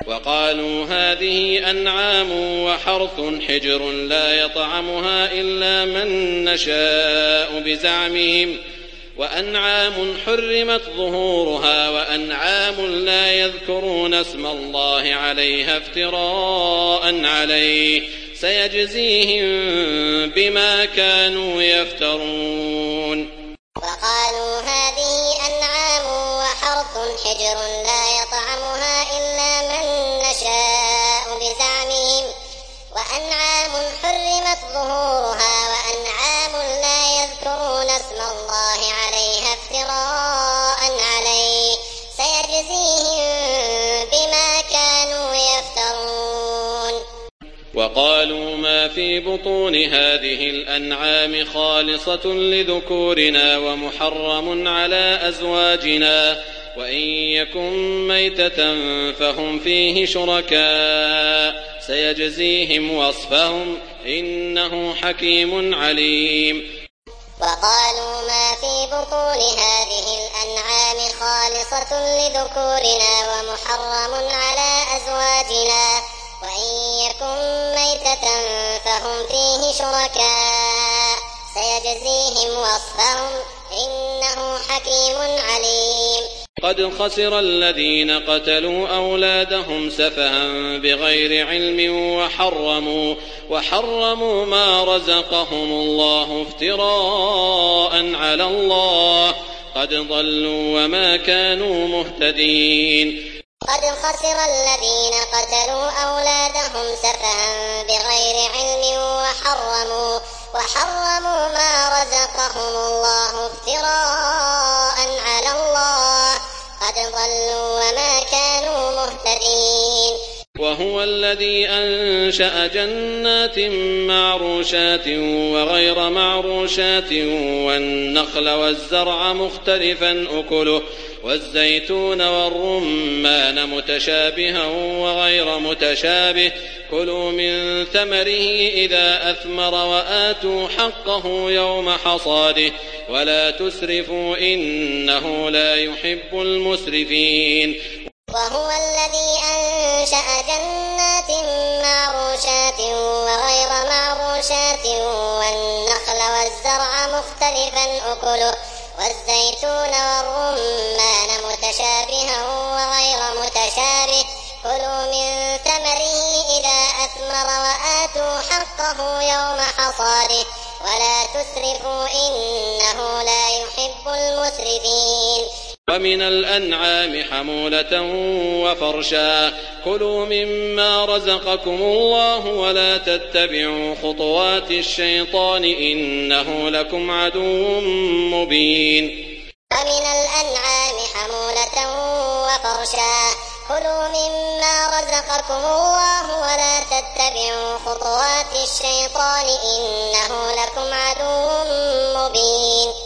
وقالوا هذه أنعام وحرث حجر لا يطعمها إلا من نشاء بزعمهم وأنعام حرمت ظهورها وأنعام لا يذكرون اسم الله عليها افتراء عليه سيجزيهم بما كانوا يفترون. وقالوا هذه أنعام وحرث حجر لا يطعمها إلا من نشاء بزعمهم وأنعام حرمت ظهورها وأنعام لا يذكرون اسم الله عليها افتراء عليه سيجزيهم بما كانوا يفترون. وقالوا ما في بطون هذه الأنعام خالصة لذكورنا ومحرم على أزواجنا وإن يكن ميتة فهم فيه شركاء سيجزيهم وصفهم إنه حكيم عليم. وقالوا ما في بطون هذه الأنعام خالصة لذكورنا ومحرم على أزواجنا وإن يكن ميتة فهم فيه شركاء سيجزيهم وصفهم إنه حكيم عليم. قد خسر الذين قتلوا أولادهم سفها بغير علم وحرموا ما رزقهم الله افتراء على الله قد ضلوا وما كانوا مهتدين. قد خسر الذين قتلوا أولادهم سفها بغير علم وحرموا ما رزقهم الله افتراء على الله قد ضلوا وما كانوا مهتدين. وهو الذي أنشأ جنات معروشات وغير معروشات والنخل والزرع مختلفا أكله والزيتون والرمان متشابها وغير متشابه كلوا من ثمره إذا أثمر وآتوا حقه يوم حصاده ولا تسرفوا إنه لا يحب المسرفين. وهو الذي أنشأ جنات معروشات وغير معروشات والنخل والزرع مختلفا أكله والزيتون والرمان متشابها وغير متشابه كلوا من ثمره إذا أثمر وآتوا حقه يوم حصاده ولا تسرفوا إنه لا يحب المسرفين. ومن الأنعام حمولة وفرشا كلوا مما رزقكم الله ولا تتبعوا خطوات الشيطان إنه لكم عدو مبين. ومن الأنعام حمولة وفرشا كلوا مما رزقكم الله ولا تتبعوا خطوات الشيطان إنه لكم عدو مبين.